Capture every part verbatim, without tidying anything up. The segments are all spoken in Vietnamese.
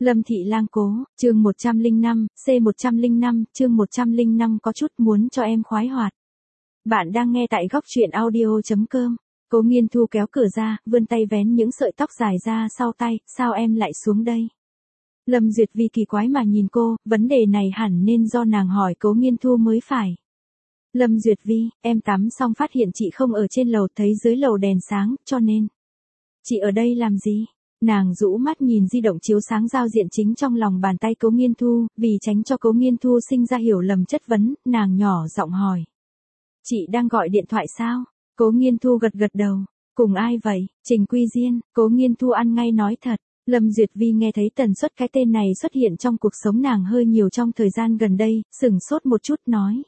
Lâm Thị Lang Cố, chương một trăm lẻ năm, C một trăm lẻ năm, chương một trăm lẻ năm có chút muốn cho em khoái hoạt. Bạn đang nghe tại góc truyện audio.com. Cố Nghiên Thu kéo cửa ra, vươn tay vén những sợi tóc dài ra sau tay, sao em lại xuống đây? Lâm Duyệt Vi kỳ quái mà nhìn cô, vấn đề này hẳn nên do nàng hỏi Cố Nghiên Thu mới phải. Lâm Duyệt Vi, em tắm xong phát hiện chị không ở trên lầu, thấy dưới lầu đèn sáng, cho nên. Chị ở đây làm gì? Nàng rũ mắt nhìn di động chiếu sáng giao diện chính trong lòng bàn tay Cố Nghiên Thu, vì tránh cho Cố Nghiên Thu sinh ra hiểu lầm chất vấn, nàng nhỏ giọng hỏi. Chị đang gọi điện thoại sao? Cố Nghiên Thu gật gật đầu. Cùng ai vậy? Trình Quy Diên. Cố Nghiên Thu ăn ngay nói thật. Lâm Duyệt Vi nghe thấy tần suất cái tên này xuất hiện trong cuộc sống nàng hơi nhiều trong thời gian gần đây, sửng sốt một chút nói.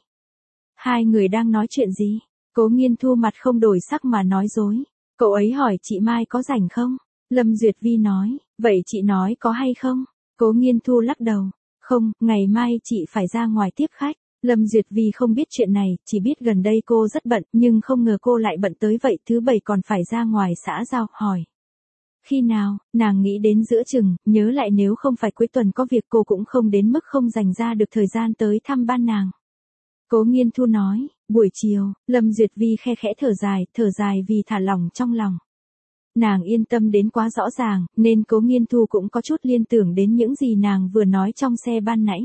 Hai người đang nói chuyện gì? Cố Nghiên Thu mặt không đổi sắc mà nói dối. Cậu ấy hỏi chị Mai có rảnh không? Lâm Duyệt Vi nói, vậy chị nói có hay không? Cố Nghiên Thu lắc đầu, không, ngày mai chị phải ra ngoài tiếp khách. Lâm Duyệt Vi không biết chuyện này, chỉ biết gần đây cô rất bận, nhưng không ngờ cô lại bận tới vậy, thứ bảy còn phải ra ngoài xã giao, hỏi. Khi nào, nàng nghĩ đến giữa chừng, nhớ lại nếu không phải cuối tuần có việc cô cũng không đến mức không dành ra được thời gian tới thăm ban nàng. Cố Nghiên Thu nói, buổi chiều, Lâm Duyệt Vi khe khẽ thở dài, thở dài vì thả lỏng trong lòng. Nàng yên tâm đến quá rõ ràng, nên Cố Nghiên Thu cũng có chút liên tưởng đến những gì nàng vừa nói trong xe ban nãy.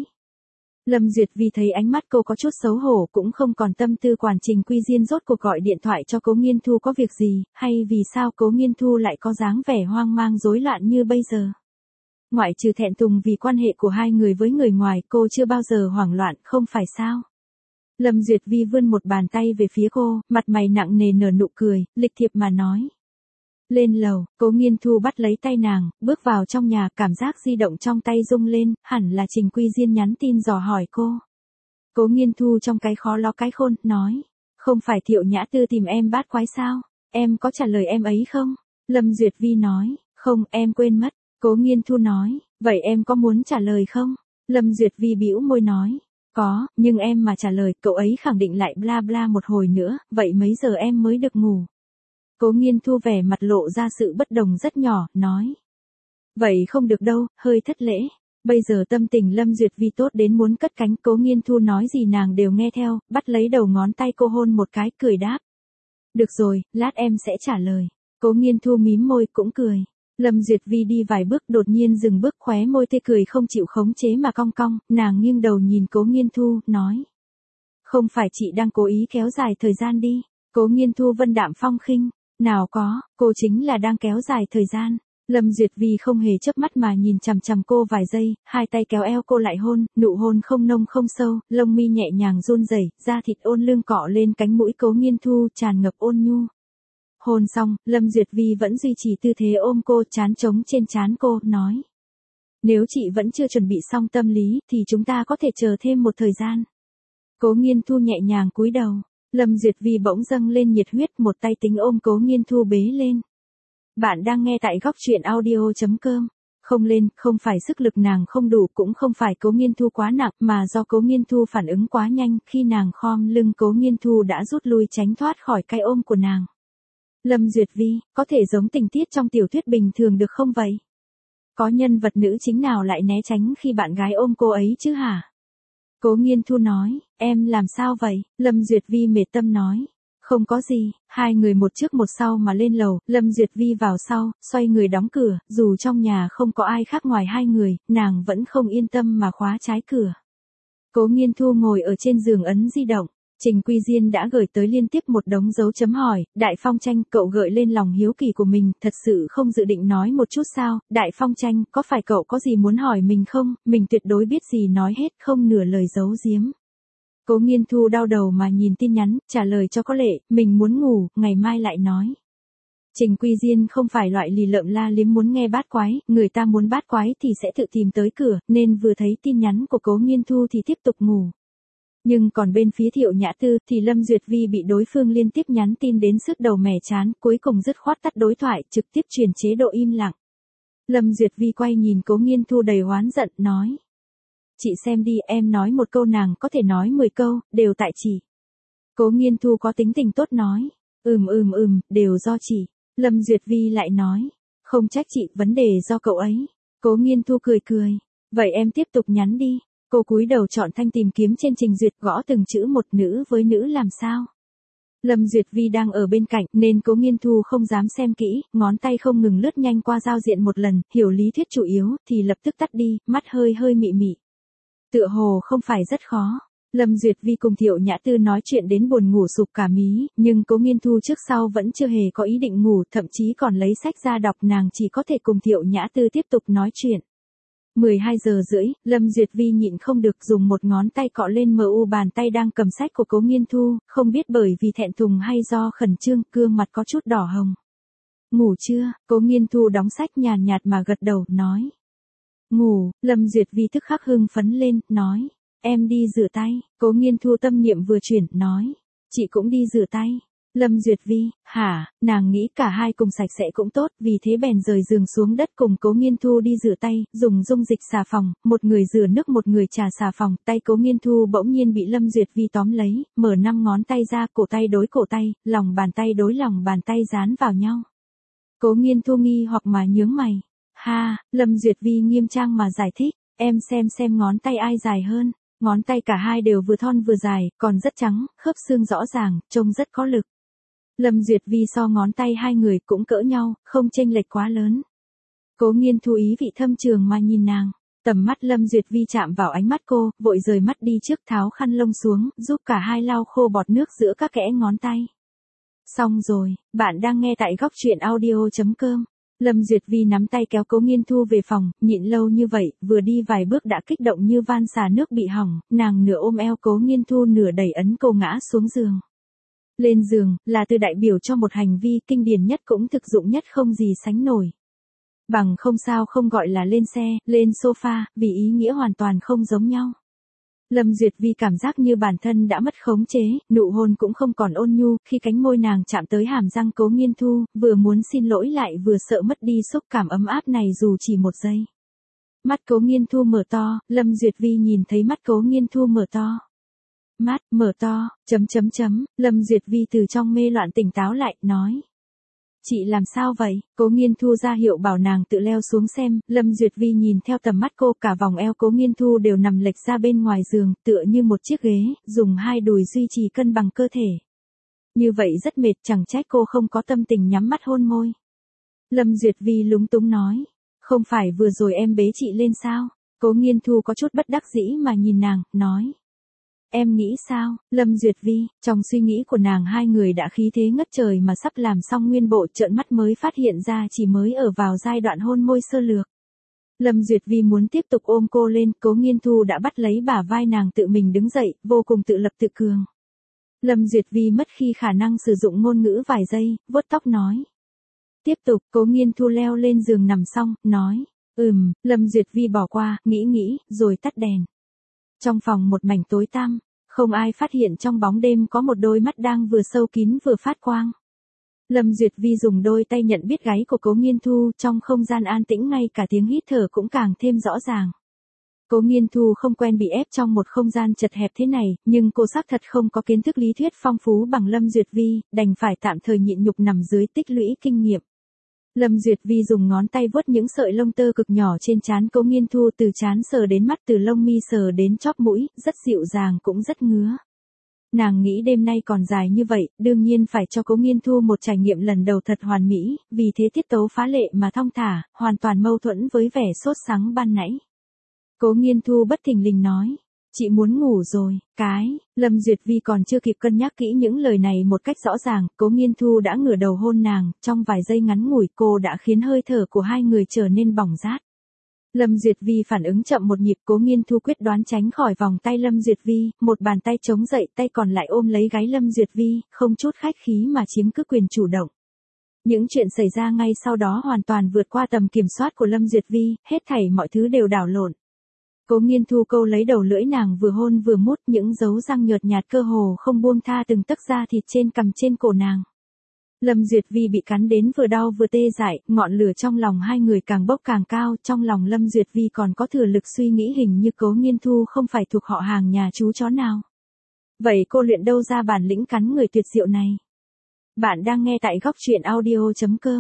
Lâm Duyệt Vi thấy ánh mắt cô có chút xấu hổ, cũng không còn tâm tư quản Trình Quy Diên rốt cuộc gọi điện thoại cho Cố Nghiên Thu có việc gì, hay vì sao Cố Nghiên Thu lại có dáng vẻ hoang mang rối loạn như bây giờ. Ngoại trừ thẹn thùng vì quan hệ của hai người với người ngoài, cô chưa bao giờ hoảng loạn, không phải sao? Lâm Duyệt Vi vươn một bàn tay về phía cô, mặt mày nặng nề nở nụ cười, lịch thiệp mà nói. Lên lầu, Cố Nghiên Thu bắt lấy tay nàng, bước vào trong nhà, cảm giác di động trong tay rung lên, hẳn là Trình Quy Diên nhắn tin dò hỏi cô. Cố Nghiên Thu trong cái khó lo cái khôn, nói, không phải Thiệu Nhã Tư tìm em bát quái sao, em có trả lời em ấy không? Lâm Duyệt Vi nói, không, em quên mất. Cố Nghiên Thu nói, vậy em có muốn trả lời không? Lâm Duyệt Vi bĩu môi nói, có, nhưng em mà trả lời, cậu ấy khẳng định lại bla bla một hồi nữa, vậy mấy giờ em mới được ngủ? Cố Nghiên Thu vẻ mặt lộ ra sự bất đồng rất nhỏ, nói. Vậy không được đâu, hơi thất lễ. Bây giờ tâm tình Lâm Duyệt Vi tốt đến muốn cất cánh, Cố Nghiên Thu nói gì nàng đều nghe theo, bắt lấy đầu ngón tay cô hôn một cái, cười đáp. Được rồi, lát em sẽ trả lời. Cố Nghiên Thu mím môi cũng cười. Lâm Duyệt Vi đi vài bước đột nhiên dừng bước, khóe môi tươi cười không chịu khống chế mà cong cong, nàng nghiêng đầu nhìn Cố Nghiên Thu, nói. Không phải chị đang cố ý kéo dài thời gian đi. Cố Nghiên Thu vân đạm phong khinh. Nào có, cô chính là đang kéo dài thời gian. Lâm Duyệt Vi không hề chớp mắt mà nhìn chằm chằm cô vài giây, hai tay kéo eo cô lại hôn, nụ hôn không nông không sâu, lông mi nhẹ nhàng run rẩy, da thịt ôn lương cọ lên cánh mũi Cố Nghiên Thu, tràn ngập ôn nhu. Hôn xong, Lâm Duyệt Vi vẫn duy trì tư thế ôm cô, trán trống trên trán cô, nói. Nếu chị vẫn chưa chuẩn bị xong tâm lý, thì chúng ta có thể chờ thêm một thời gian. Cố Nghiên Thu nhẹ nhàng cúi đầu. Lâm Duyệt Vi bỗng dâng lên nhiệt huyết, một tay tính ôm Cố Nghiên Thu bế lên. Bạn đang nghe tại góc truyện audio.com. Không lên, không phải sức lực nàng không đủ, cũng không phải Cố Nghiên Thu quá nặng, mà do Cố Nghiên Thu phản ứng quá nhanh, khi nàng khom lưng Cố Nghiên Thu đã rút lui tránh thoát khỏi cái ôm của nàng. Lâm Duyệt Vi, có thể giống tình tiết trong tiểu thuyết bình thường được không vậy? Có nhân vật nữ chính nào lại né tránh khi bạn gái ôm cô ấy chứ hả? Cố Nghiên Thu nói, em làm sao vậy? Lâm Duyệt Vi mệt tâm nói, không có gì. Hai người một trước một sau mà lên lầu, Lâm Duyệt Vi vào sau, xoay người đóng cửa, dù trong nhà không có ai khác ngoài hai người, nàng vẫn không yên tâm mà khóa trái cửa. Cố Nghiên Thu ngồi ở trên giường ấn di động. Trình Quy Diên đã gửi tới liên tiếp một đống dấu chấm hỏi, Đại Phong Tranh, cậu gợi lên lòng hiếu kỳ của mình, thật sự không dự định nói một chút sao? Đại Phong Tranh, có phải cậu có gì muốn hỏi mình không? Mình tuyệt đối biết gì nói hết, không nửa lời giấu giếm. Cố Nghiên Thu đau đầu mà nhìn tin nhắn, trả lời cho có lệ, mình muốn ngủ, ngày mai lại nói. Trình Quy Diên không phải loại lì lợm la liếm muốn nghe bát quái, người ta muốn bát quái thì sẽ tự tìm tới cửa, nên vừa thấy tin nhắn của Cố Nghiên Thu thì tiếp tục ngủ. Nhưng còn bên phía Thiệu Nhã Tư thì Lâm Duyệt Vi bị đối phương liên tiếp nhắn tin đến sức đầu mẻ chán, cuối cùng dứt khoát tắt đối thoại, trực tiếp chuyển chế độ im lặng. Lâm Duyệt Vi quay nhìn Cố Nghiên Thu đầy oán giận, nói. Chị xem đi, em nói một câu nàng có thể nói mười câu, đều tại chị. Cố Nghiên Thu có tính tình tốt nói. Ừm ừm ừm, đều do chị. Lâm Duyệt Vi lại nói. Không trách chị, vấn đề do cậu ấy. Cố Nghiên Thu cười cười. Vậy em tiếp tục nhắn đi. Cô cúi đầu chọn thanh tìm kiếm trên trình duyệt, gõ từng chữ một. Nữ với nữ làm sao? Lâm Duyệt Vi đang ở bên cạnh nên Cố Nghiên Thu không dám xem kỹ, ngón tay không ngừng lướt nhanh qua giao diện một lần, hiểu lý thuyết chủ yếu thì lập tức tắt đi, mắt hơi hơi mị mị. Tựa hồ không phải rất khó. Lâm Duyệt Vi cùng Thiệu Nhã Tư nói chuyện đến buồn ngủ sụp cả mí, nhưng Cố Nghiên Thu trước sau vẫn chưa hề có ý định ngủ, thậm chí còn lấy sách ra đọc, nàng chỉ có thể cùng Thiệu Nhã Tư tiếp tục nói chuyện. mười hai giờ rưỡi, Lâm Duyệt Vi nhịn không được dùng một ngón tay cọ lên mờ u bàn tay đang cầm sách của Cố Nghiên Thu, không biết bởi vì thẹn thùng hay do khẩn trương, gương mặt có chút đỏ hồng. Ngủ chưa? Cố Nghiên Thu đóng sách nhàn nhạt mà gật đầu, nói. Ngủ. Lâm Duyệt Vi tức khắc hưng phấn lên, nói. Em đi rửa tay. Cố Nghiên Thu tâm niệm vừa chuyển, nói. Chị cũng đi rửa tay. Lâm Duyệt Vi, hả, nàng nghĩ cả hai cùng sạch sẽ cũng tốt, vì thế bèn rời giường xuống đất cùng Cố Nghiên Thu đi rửa tay, dùng dung dịch xà phòng, một người rửa nước một người trà xà phòng, tay Cố Nghiên Thu bỗng nhiên bị Lâm Duyệt Vi tóm lấy, mở năm ngón tay ra, cổ tay đối cổ tay, lòng bàn tay đối lòng bàn tay dán vào nhau. Cố Nghiên Thu nghi hoặc mà nhướng mày. Ha, Lâm Duyệt Vi nghiêm trang mà giải thích, em xem xem ngón tay ai dài hơn. Ngón tay cả hai đều vừa thon vừa dài, còn rất trắng, khớp xương rõ ràng, trông rất có lực. Lâm Duyệt Vi so ngón tay hai người cũng cỡ nhau, không chênh lệch quá lớn. Cố Nghiên Thu ý vị thâm trường mà nhìn nàng. Tầm mắt Lâm Duyệt Vi chạm vào ánh mắt cô, vội rời mắt đi trước, tháo khăn lông xuống, giúp cả hai lau khô bọt nước giữa các kẽ ngón tay. Xong rồi, bạn đang nghe tại góc truyện audio chấm com. Lâm Duyệt Vi nắm tay kéo Cố Nghiên Thu về phòng, nhịn lâu như vậy, vừa đi vài bước đã kích động như van xà nước bị hỏng, nàng nửa ôm eo Cố Nghiên Thu nửa đẩy ấn cô ngã xuống giường. Lên giường, là từ đại biểu cho một hành vi kinh điển nhất cũng thực dụng nhất không gì sánh nổi. Bằng không sao không gọi là lên xe, lên sofa, vì ý nghĩa hoàn toàn không giống nhau. Lâm Duyệt Vi cảm giác như bản thân đã mất khống chế, nụ hôn cũng không còn ôn nhu, khi cánh môi nàng chạm tới hàm răng Cố Nghiên Thu, vừa muốn xin lỗi lại vừa sợ mất đi xúc cảm ấm áp này dù chỉ một giây. Mắt Cố Nghiên Thu mở to, Lâm Duyệt Vi nhìn thấy mắt Cố Nghiên Thu mở to. Mắt, mở to, chấm chấm chấm, Lâm Duyệt Vi từ trong mê loạn tỉnh táo lại, nói. Chị làm sao vậy? Cố Nghiên Thu ra hiệu bảo nàng tự leo xuống xem, Lâm Duyệt Vi nhìn theo tầm mắt cô, cả vòng eo Cố Nghiên Thu đều nằm lệch ra bên ngoài giường, tựa như một chiếc ghế, dùng hai đùi duy trì cân bằng cơ thể. Như vậy rất mệt, chẳng trách cô không có tâm tình nhắm mắt hôn môi. Lâm Duyệt Vi lúng túng nói, không phải vừa rồi em bế chị lên sao? Cố Nghiên Thu có chút bất đắc dĩ mà nhìn nàng, nói. Em nghĩ sao, Lâm Duyệt Vi, trong suy nghĩ của nàng hai người đã khí thế ngất trời mà sắp làm xong nguyên bộ, trợn mắt mới phát hiện ra chỉ mới ở vào giai đoạn hôn môi sơ lược. Lâm Duyệt Vi muốn tiếp tục ôm cô lên, Cố Nghiên Thu đã bắt lấy bả vai nàng tự mình đứng dậy, vô cùng tự lập tự cường. Lâm Duyệt Vi mất khi khả năng sử dụng ngôn ngữ vài giây, vuốt tóc nói. Tiếp tục, Cố Nghiên Thu leo lên giường nằm xong, nói. Ừm, Lâm Duyệt Vi bỏ qua, nghĩ nghĩ, rồi tắt đèn. Trong phòng một mảnh tối tăm, không ai phát hiện trong bóng đêm có một đôi mắt đang vừa sâu kín vừa phát quang. Lâm Duyệt Vi dùng đôi tay nhận biết gáy của Cố Nghiên Thu, trong không gian an tĩnh ngay cả tiếng hít thở cũng càng thêm rõ ràng. Cố Nghiên Thu không quen bị ép trong một không gian chật hẹp thế này, nhưng cô xác thật không có kiến thức lý thuyết phong phú bằng Lâm Duyệt Vi, đành phải tạm thời nhịn nhục nằm dưới tích lũy kinh nghiệm. Lâm Duyệt Vi dùng ngón tay vuốt những sợi lông tơ cực nhỏ trên trán Cố Nghiên Thu, từ trán sờ đến mắt, từ lông mi sờ đến chóp mũi, rất dịu dàng cũng rất ngứa. Nàng nghĩ đêm nay còn dài như vậy, đương nhiên phải cho Cố Nghiên Thu một trải nghiệm lần đầu thật hoàn mỹ, vì thế tiết tấu phá lệ mà thong thả, hoàn toàn mâu thuẫn với vẻ sốt sắng ban nãy. Cố Nghiên Thu bất thình lình nói. Chị muốn ngủ rồi, cái, Lâm Duyệt Vi còn chưa kịp cân nhắc kỹ những lời này một cách rõ ràng, Cố Nghiên Thu đã ngửa đầu hôn nàng, trong vài giây ngắn ngủi cô đã khiến hơi thở của hai người trở nên bỏng rát. Lâm Duyệt Vi phản ứng chậm một nhịp, Cố Nghiên Thu quyết đoán tránh khỏi vòng tay Lâm Duyệt Vi, một bàn tay chống dậy, tay còn lại ôm lấy gáy Lâm Duyệt Vi, không chút khách khí mà chiếm cứ quyền chủ động. Những chuyện xảy ra ngay sau đó hoàn toàn vượt qua tầm kiểm soát của Lâm Duyệt Vi, hết thảy mọi thứ đều đảo lộn. Cố Nghiên Thu câu lấy đầu lưỡi nàng vừa hôn vừa mút, những dấu răng nhợt nhạt cơ hồ không buông tha từng tấc da thịt trên cằm trên cổ nàng. Lâm Duyệt Vi bị cắn đến vừa đau vừa tê dại, ngọn lửa trong lòng hai người càng bốc càng cao, trong lòng Lâm Duyệt Vi còn có thừa lực suy nghĩ hình như Cố Nghiên Thu không phải thuộc họ hàng nhà chú chó nào. Vậy cô luyện đâu ra bản lĩnh cắn người tuyệt diệu này? Bạn đang nghe tại góc truyện audio chấm com.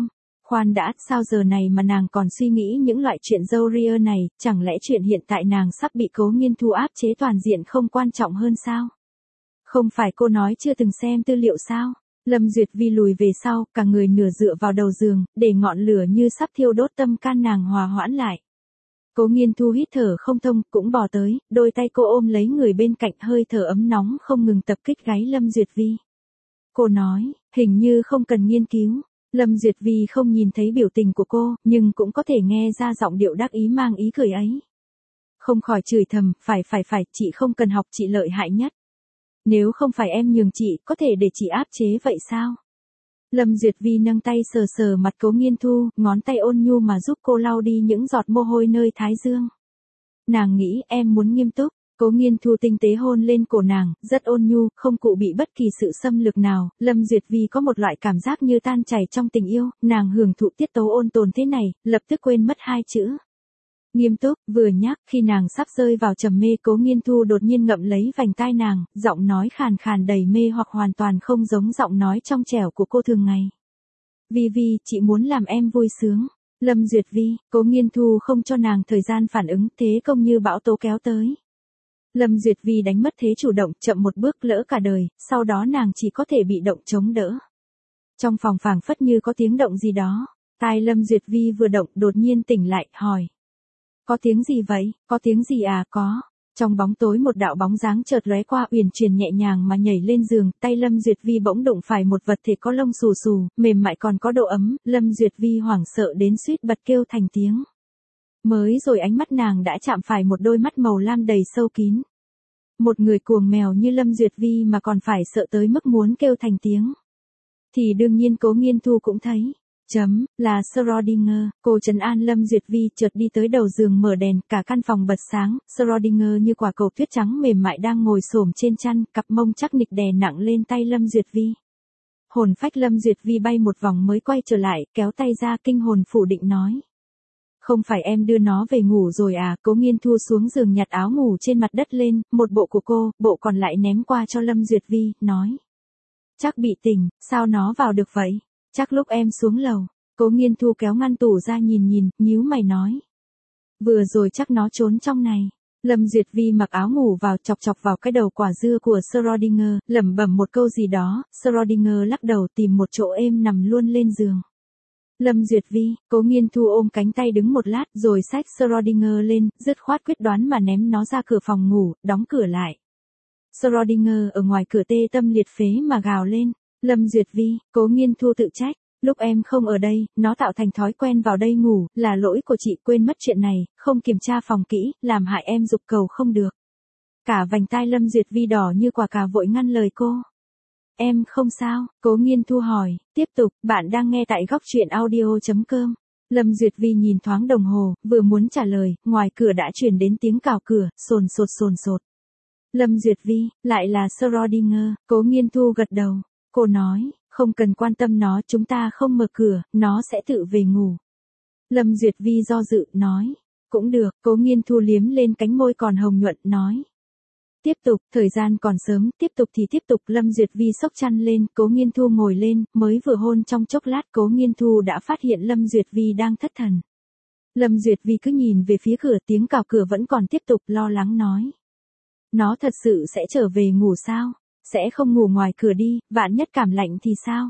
Khoan đã, sao giờ này mà nàng còn suy nghĩ những loại chuyện dâu ria này, chẳng lẽ chuyện hiện tại nàng sắp bị Cố Nghiên Thu áp chế toàn diện không quan trọng hơn sao? Không phải cô nói chưa từng xem tư liệu sao? Lâm Duyệt Vi lùi về sau, cả người nửa dựa vào đầu giường, để ngọn lửa như sắp thiêu đốt tâm can nàng hòa hoãn lại. Cố Nghiên Thu hít thở không thông, cũng bò tới, đôi tay cô ôm lấy người bên cạnh, hơi thở ấm nóng không ngừng tập kích gáy Lâm Duyệt Vi. Cô nói, hình như không cần nghiên cứu. Lâm Duyệt Vi không nhìn thấy biểu tình của cô, nhưng cũng có thể nghe ra giọng điệu đắc ý mang ý cười ấy. Không khỏi chửi thầm, phải phải phải, chị không cần học, chị lợi hại nhất. Nếu không phải em nhường chị, có thể để chị áp chế vậy sao? Lâm Duyệt Vi nâng tay sờ sờ mặt Cố Nghiên Thu, ngón tay ôn nhu mà giúp cô lau đi những giọt mồ hôi nơi thái dương. Nàng nghĩ em muốn nghiêm túc. Cố Nghiên Thu tinh tế hôn lên cổ nàng, rất ôn nhu, không cụ bị bất kỳ sự xâm lược nào. Lâm Duyệt Vi có một loại cảm giác như tan chảy trong tình yêu, nàng hưởng thụ tiết tấu ôn tồn thế này, lập tức quên mất hai chữ. Nghiêm túc, vừa nhắc, khi nàng sắp rơi vào trầm mê, Cố Nghiên Thu đột nhiên ngậm lấy vành tai nàng, giọng nói khàn khàn đầy mê hoặc hoàn toàn không giống giọng nói trong trẻo của cô thường ngày. Vi Vi, chị muốn làm em vui sướng. Lâm Duyệt Vi, Cố Nghiên Thu không cho nàng thời gian phản ứng, thế công như bão tố kéo tới. Lâm Duyệt Vi đánh mất thế chủ động, chậm một bước lỡ cả đời, sau đó nàng chỉ có thể bị động chống đỡ. Trong phòng phảng phất như có tiếng động gì đó, tai Lâm Duyệt Vi vừa động đột nhiên tỉnh lại, hỏi. Có tiếng gì vậy, có tiếng gì à, có. Trong bóng tối một đạo bóng dáng chợt lóe qua, uyển chuyển nhẹ nhàng mà nhảy lên giường, tay Lâm Duyệt Vi bỗng đụng phải một vật thể có lông xù xù, mềm mại còn có độ ấm, Lâm Duyệt Vi hoảng sợ đến suýt bật kêu thành tiếng. Mới rồi ánh mắt nàng đã chạm phải một đôi mắt màu lam đầy sâu kín. Một người cuồng mèo như Lâm Duyệt Vi mà còn phải sợ tới mức muốn kêu thành tiếng. Thì đương nhiên Cố Nghiên Thu cũng thấy. Chấm, là Schrödinger, cô trấn an Lâm Duyệt Vi, chợt đi tới đầu giường mở đèn, cả căn phòng bật sáng, Schrödinger như quả cầu tuyết trắng mềm mại đang ngồi xổm trên chăn, cặp mông chắc nịch đè nặng lên tay Lâm Duyệt Vi. Hồn phách Lâm Duyệt Vi bay một vòng mới quay trở lại, kéo tay ra kinh hồn phủ định nói. Không phải em đưa nó về ngủ rồi à? Cố Nghiên Thu xuống giường nhặt áo ngủ trên mặt đất lên, một bộ của cô, bộ còn lại ném qua cho Lâm Duyệt Vi, nói. Chắc bị tỉnh, sao nó vào được vậy? Chắc lúc em xuống lầu. Cố Nghiên Thu kéo ngăn tủ ra nhìn nhìn, nhíu mày nói. Vừa rồi chắc nó trốn trong này. Lâm Duyệt Vi mặc áo ngủ vào, chọc chọc vào cái đầu quả dưa của Schrödinger, lẩm bẩm một câu gì đó, Schrödinger lắc đầu tìm một chỗ êm nằm luôn lên giường. Lâm Duyệt Vi, Cố Nghiên Thu ôm cánh tay đứng một lát rồi xách Schrödinger lên, dứt khoát quyết đoán mà ném nó ra cửa phòng ngủ, đóng cửa lại. Schrödinger ở ngoài cửa tê tâm liệt phế mà gào lên. Lâm Duyệt Vi, Cố Nghiên Thu tự trách. Lúc em không ở đây, nó tạo thành thói quen vào đây ngủ, là lỗi của chị, quên mất chuyện này, không kiểm tra phòng kỹ, làm hại em dục cầu không được. Cả vành tai Lâm Duyệt Vi đỏ như quả cà vội ngăn lời cô. Em không sao, Cố Nghiên Thu hỏi, tiếp tục, bạn đang nghe tại góc truyện audio chấm com. Lâm Duyệt Vi nhìn thoáng đồng hồ, vừa muốn trả lời, ngoài cửa đã truyền đến tiếng cào cửa, sồn sột sồn sột. Lâm Duyệt Vi, lại là Schrödinger, Cố Nghiên Thu gật đầu. Cô nói, không cần quan tâm nó, chúng ta không mở cửa, nó sẽ tự về ngủ. Lâm Duyệt Vi do dự, nói. Cũng được, Cố Nghiên Thu liếm lên cánh môi còn hồng nhuận, nói. Tiếp tục, thời gian còn sớm, tiếp tục thì tiếp tục. Lâm Duyệt Vi xốc chăn lên, Cố Nghiên Thu ngồi lên, mới vừa hôn trong chốc lát, Cố Nghiên Thu đã phát hiện Lâm Duyệt Vi đang thất thần. Lâm Duyệt Vi cứ nhìn về phía cửa, tiếng cào cửa vẫn còn tiếp tục, lo lắng nói. Nó thật sự sẽ trở về ngủ sao? Sẽ không ngủ ngoài cửa đi, vạn nhất cảm lạnh thì sao?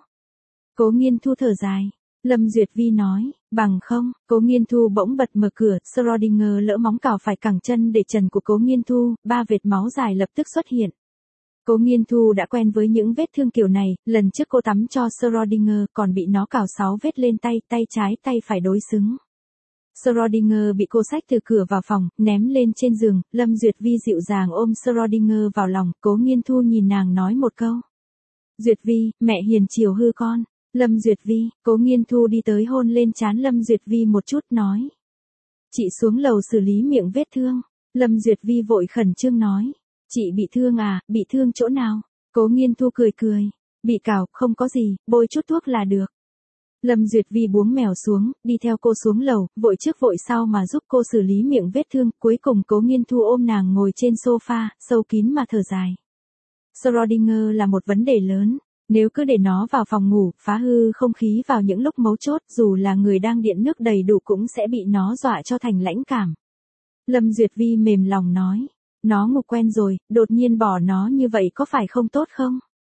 Cố Nghiên Thu thở dài. Lâm Duyệt Vi nói, bằng không. Cố Nghiên Thu bỗng bật mở cửa, Schrödinger lỡ móng cào phải cẳng chân để trần của Cố Nghiên Thu, ba vệt máu dài lập tức xuất hiện. Cố Nghiên Thu đã quen với những vết thương kiểu này, lần trước cô tắm cho Schrödinger còn bị nó cào sáu vết lên tay, tay trái tay phải đối xứng. Schrödinger bị cô xách từ cửa vào phòng, ném lên trên giường, Lâm Duyệt Vi dịu dàng ôm Schrödinger vào lòng, Cố Nghiên Thu nhìn nàng nói một câu. Duyệt Vi, mẹ hiền chiều hư con. Lâm Duyệt Vi, Cố Nghiên Thu đi tới hôn lên trán Lâm Duyệt Vi một chút, nói. Chị xuống lầu xử lý miệng vết thương. Lâm Duyệt Vi vội khẩn trương nói. Chị bị thương à, bị thương chỗ nào? Cố Nghiên Thu cười cười. Bị cào, không có gì, bôi chút thuốc là được. Lâm Duyệt Vi buông mèo xuống, đi theo cô xuống lầu, vội trước vội sau mà giúp cô xử lý miệng vết thương, cuối cùng Cố Nghiên Thu ôm nàng ngồi trên sofa, sâu kín mà thở dài. Schrödinger là một vấn đề lớn. Nếu cứ để nó vào phòng ngủ, phá hư không khí vào những lúc mấu chốt, dù là người đang điện nước đầy đủ cũng sẽ bị nó dọa cho thành lãnh cảm. Lâm Duyệt Vi mềm lòng nói. Nó ngủ quen rồi, đột nhiên bỏ nó như vậy có phải không tốt không?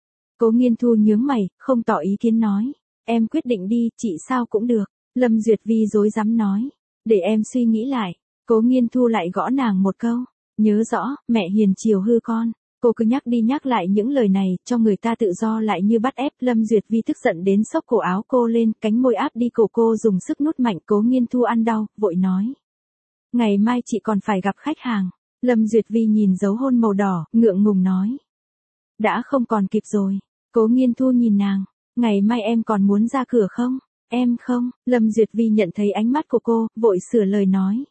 Cố Nghiên Thu nhướng mày, không tỏ ý kiến nói. Em quyết định đi, chị sao cũng được. Lâm Duyệt Vi rối rắm nói. Để em suy nghĩ lại. Cố Nghiên Thu lại gõ nàng một câu. Nhớ rõ, mẹ hiền chiều hư con. Cô cứ nhắc đi nhắc lại những lời này, cho người ta tự do lại như bắt ép. Lâm Duyệt Vi tức giận đến xốc cổ áo cô lên, cánh môi áp đi cổ cô dùng sức nút mạnh. Cố Nghiên Thu ăn đau, vội nói. Ngày mai chị còn phải gặp khách hàng. Lâm Duyệt Vi nhìn dấu hôn màu đỏ, ngượng ngùng nói. Đã không còn kịp rồi. Cố Nghiên Thu nhìn nàng. Ngày mai em còn muốn ra cửa không? Em không. Lâm Duyệt Vi nhận thấy ánh mắt của cô, vội sửa lời nói.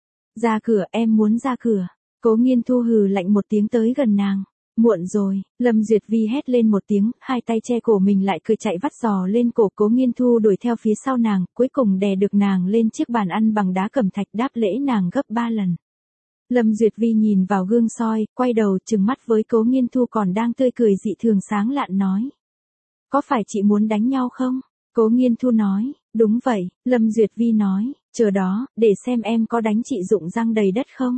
Ra cửa, em muốn ra cửa. Cố Nghiên Thu hừ lạnh một tiếng tới gần nàng. Muộn rồi. Lâm Duyệt Vi hét lên một tiếng, hai tay che cổ mình lại cười chạy vắt giò lên cổ. Cố Nghiên Thu đuổi theo phía sau nàng, cuối cùng đè được nàng lên chiếc bàn ăn bằng đá cẩm thạch, đáp lễ nàng gấp ba lần. Lâm Duyệt Vi nhìn vào gương soi, quay đầu trừng mắt với Cố Nghiên Thu còn đang tươi cười dị thường sáng lạn nói. Có phải chị muốn đánh nhau không? Cố Nghiên Thu nói. Đúng vậy. Lâm Duyệt Vi nói. Chờ đó, để xem em có đánh chị rụng răng đầy đất không?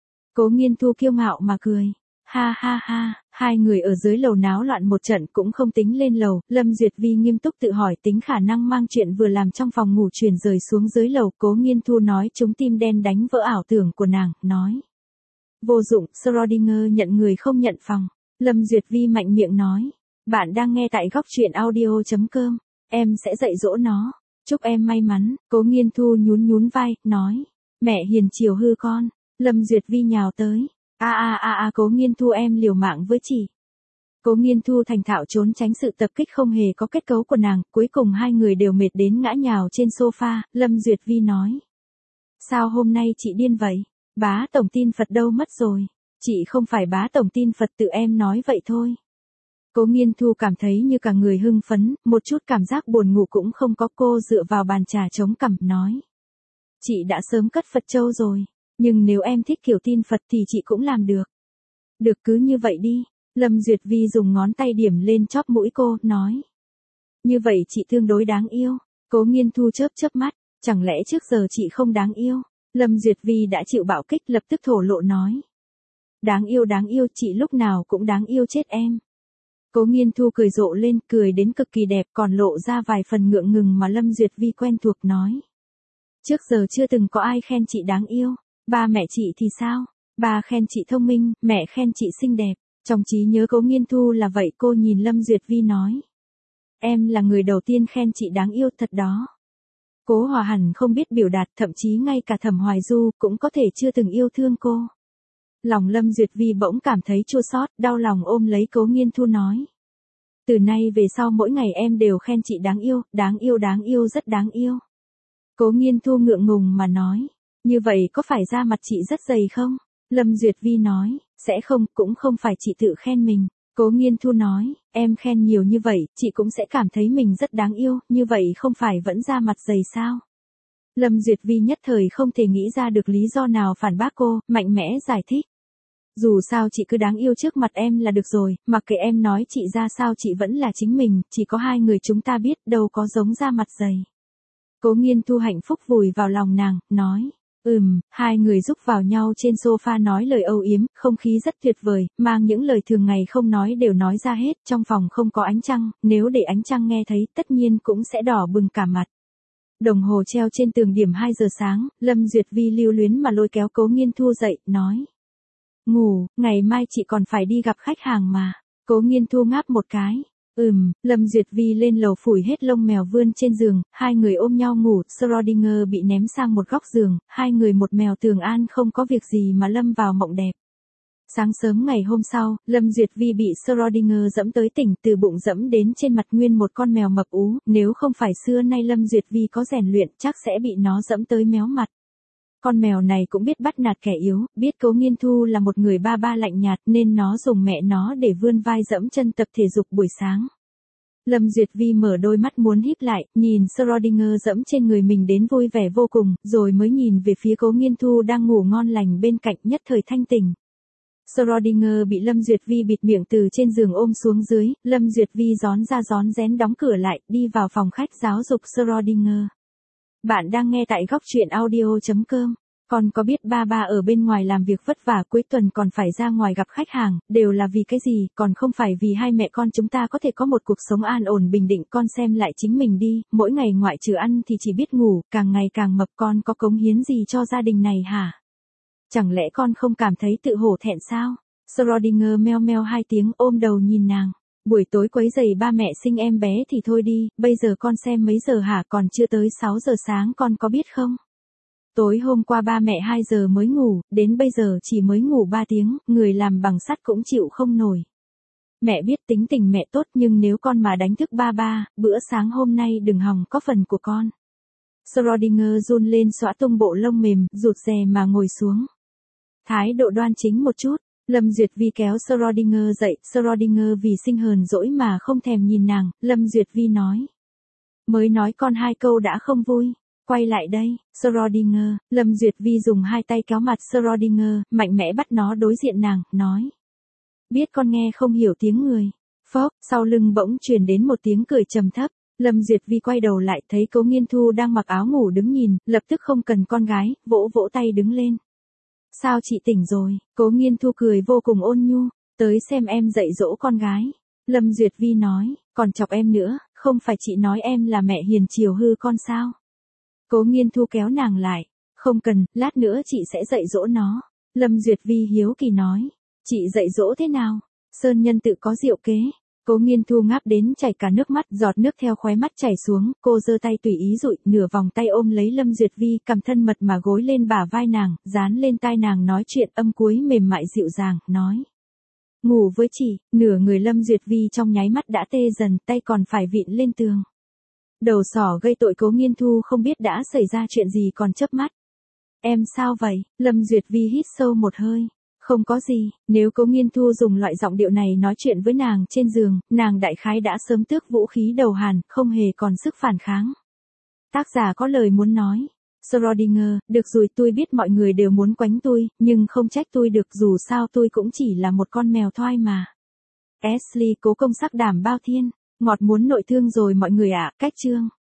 Cố Nghiên Thu kiêu ngạo mà cười. Ha ha ha, hai người ở dưới lầu náo loạn một trận cũng không tính lên lầu. Lâm Duyệt Vi nghiêm túc tự hỏi tính khả năng mang chuyện vừa làm trong phòng ngủ chuyển rời xuống dưới lầu. Cố Nghiên Thu nói chúng tim đen đánh vỡ ảo tưởng của nàng, nói. Vô dụng, Schrödinger nhận người không nhận phòng. Lâm Duyệt Vi mạnh miệng nói. Bạn đang nghe tại góc truyện audio chấm com. Em sẽ dạy dỗ nó. Chúc em may mắn. Cố Nghiên Thu nhún nhún vai, nói. Mẹ hiền chiều hư con. Lâm Duyệt Vi nhào tới. A a a a Cố Nghiên Thu em liều mạng với chị. Cố Nghiên Thu thành thạo trốn tránh sự tập kích không hề có kết cấu của nàng, cuối cùng hai người đều mệt đến ngã nhào trên sofa. Lâm Duyệt Vi nói. Sao hôm nay chị điên vậy? Bá tổng tin Phật đâu mất rồi? Chị không phải bá tổng tin Phật, tự em nói vậy thôi. Cố Nghiên Thu cảm thấy như cả người hưng phấn, một chút cảm giác buồn ngủ cũng không có. Cô dựa vào bàn trà chống cằm nói. Chị đã sớm cất Phật châu rồi, nhưng nếu em thích kiểu tin Phật thì chị cũng làm được. Được cứ như vậy đi. Lâm Duyệt Vi dùng ngón tay điểm lên chóp mũi cô, nói. Như vậy chị tương đối đáng yêu. Cố Nghiên Thu chớp chớp mắt, chẳng lẽ trước giờ chị không đáng yêu? Lâm Duyệt Vi đã chịu bạo kích lập tức thổ lộ nói. Đáng yêu đáng yêu, chị lúc nào cũng đáng yêu chết em. Cố Nghiên Thu cười rộ lên, cười đến cực kỳ đẹp, còn lộ ra vài phần ngượng ngừng mà Lâm Duyệt Vi quen thuộc nói. Trước giờ chưa từng có ai khen chị đáng yêu. Ba mẹ chị thì sao? Ba khen chị thông minh, mẹ khen chị xinh đẹp. Trong trí nhớ Cố Nghiên Thu là vậy. Cô nhìn Lâm Duyệt Vi nói. Em là người đầu tiên khen chị đáng yêu thật đó. Cố Hòa hẳn không biết biểu đạt, thậm chí ngay cả Thẩm Hoài Du cũng có thể chưa từng yêu thương cô. Lòng Lâm Duyệt Vi bỗng cảm thấy chua xót, đau lòng ôm lấy Cố Nghiên Thu nói. Từ nay về sau mỗi ngày em đều khen chị đáng yêu, đáng yêu đáng yêu rất đáng yêu. Cố Nghiên Thu ngượng ngùng mà nói. Như vậy có phải da mặt chị rất dày không? Lâm Duyệt Vi nói. Sẽ không, cũng không phải chị tự khen mình. Cố Nghiên Thu nói. Em khen nhiều như vậy, chị cũng sẽ cảm thấy mình rất đáng yêu, như vậy không phải vẫn da mặt dày sao? Lâm Duyệt Vi nhất thời không thể nghĩ ra được lý do nào phản bác cô, mạnh mẽ giải thích. Dù sao chị cứ đáng yêu trước mặt em là được rồi, mặc kệ em nói chị ra sao chị vẫn là chính mình, chỉ có hai người chúng ta biết, đâu có giống da mặt dày. Cố Nghiên Thu hạnh phúc vùi vào lòng nàng, nói. Ừm, hai người rúc vào nhau trên sofa nói lời âu yếm, không khí rất tuyệt vời, mang những lời thường ngày không nói đều nói ra hết. Trong phòng không có ánh trăng, nếu để ánh trăng nghe thấy tất nhiên cũng sẽ đỏ bừng cả mặt. Đồng hồ treo trên tường điểm hai giờ sáng, Lâm Duyệt Vi lưu luyến mà lôi kéo Cố Nghiên Thu dậy, nói. Ngủ, ngày mai chị còn phải đi gặp khách hàng mà. Cố Nghiên Thu ngáp một cái. Ừm, Lâm Duyệt Vi lên lầu phủi hết lông mèo vươn trên giường, hai người ôm nhau ngủ. Schrödinger bị ném sang một góc giường, hai người một mèo tường an không có việc gì mà lâm vào mộng đẹp. Sáng sớm ngày hôm sau, Lâm Duyệt Vi bị Schrödinger dẫm tới tỉnh, từ bụng dẫm đến trên mặt nguyên một con mèo mập ú, nếu không phải xưa nay Lâm Duyệt Vi có rèn luyện chắc sẽ bị nó dẫm tới méo mặt. Con mèo này cũng biết bắt nạt kẻ yếu, biết Cố Nghiên Thu là một người ba ba lạnh nhạt nên nó dùng mẹ nó để vươn vai dẫm chân tập thể dục buổi sáng. Lâm Duyệt Vi mở đôi mắt muốn híp lại, nhìn Schrödinger dẫm trên người mình đến vui vẻ vô cùng, rồi mới nhìn về phía Cố Nghiên Thu đang ngủ ngon lành bên cạnh, nhất thời thanh tỉnh. Schrödinger bị Lâm Duyệt Vi bịt miệng từ trên giường ôm xuống dưới, Lâm Duyệt Vi rón ra rón rén đóng cửa lại, đi vào phòng khách giáo dục Schrödinger. Bạn đang nghe tại góc truyện audio chấm com. Con có biết ba ba ở bên ngoài làm việc vất vả, cuối tuần còn phải ra ngoài gặp khách hàng, đều là vì cái gì, còn không phải vì hai mẹ con chúng ta có thể có một cuộc sống an ổn bình định. Con xem lại chính mình đi, mỗi ngày ngoại trừ ăn thì chỉ biết ngủ, càng ngày càng mập, con có cống hiến gì cho gia đình này hả? Chẳng lẽ con không cảm thấy tự hổ thẹn sao? Schrödinger meo meo hai tiếng ôm đầu nhìn nàng. Buổi tối quấy rầy ba mẹ sinh em bé thì thôi đi, bây giờ con xem mấy giờ hả, còn chưa tới sáu giờ sáng, con có biết không? Tối hôm qua ba mẹ hai giờ mới ngủ, đến bây giờ chỉ mới ngủ ba tiếng, người làm bằng sắt cũng chịu không nổi. Mẹ biết tính tình mẹ tốt, nhưng nếu con mà đánh thức ba ba, bữa sáng hôm nay đừng hòng có phần của con. Schrödinger run lên xõa tung bộ lông mềm, rụt rè mà ngồi xuống. Thái độ đoan chính một chút. Lâm Duyệt Vi kéo Schrödinger dậy, Schrödinger vì sinh hờn dỗi mà không thèm nhìn nàng, Lâm Duyệt Vi nói. Mới nói con hai câu đã không vui, quay lại đây, Schrödinger. Lâm Duyệt Vi dùng hai tay kéo mặt Schrödinger, mạnh mẽ bắt nó đối diện nàng, nói. Biết con nghe không hiểu tiếng người. Phốc, sau lưng bỗng truyền đến một tiếng cười trầm thấp. Lâm Duyệt Vi quay đầu lại thấy Cố Nghiên Thu đang mặc áo ngủ đứng nhìn, lập tức không cần con gái, vỗ vỗ tay đứng lên. Sao chị tỉnh rồi? Cố Nghiên Thu cười vô cùng ôn nhu, tới xem em dạy dỗ con gái. Lâm Duyệt Vi nói, còn chọc em nữa, không phải chị nói em là mẹ hiền chiều hư con sao? Cố Nghiên Thu kéo nàng lại, không cần, lát nữa chị sẽ dạy dỗ nó. Lâm Duyệt Vi hiếu kỳ nói, chị dạy dỗ thế nào? Sơn nhân tự có diệu kế. Cố Nghiên Thu ngáp đến chảy cả nước mắt, giọt nước theo khóe mắt chảy xuống, cô giơ tay tùy ý dụi, nửa vòng tay ôm lấy Lâm Duyệt Vi, cầm thân mật mà gối lên bả vai nàng, dán lên tai nàng nói chuyện, âm cuối mềm mại dịu dàng, nói. Ngủ với chị. Nửa người Lâm Duyệt Vi trong nháy mắt đã tê dần, tay còn phải vịn lên tường. Đầu sỏ gây tội Cố Nghiên Thu không biết đã xảy ra chuyện gì còn chớp mắt. Em sao vậy? Lâm Duyệt Vi hít sâu một hơi. Không có gì, nếu Cố Nghiên Thu dùng loại giọng điệu này nói chuyện với nàng trên giường, nàng đại khái đã sớm tước vũ khí đầu hàn, không hề còn sức phản kháng. Tác giả có lời muốn nói. Schrödinger, được rồi, tôi biết mọi người đều muốn quánh tôi, nhưng không trách tôi được, dù sao tôi cũng chỉ là một con mèo thoai mà. Ashley cố công sắc đảm bao thiên, ngọt muốn nội thương rồi mọi người ạ, cách chương.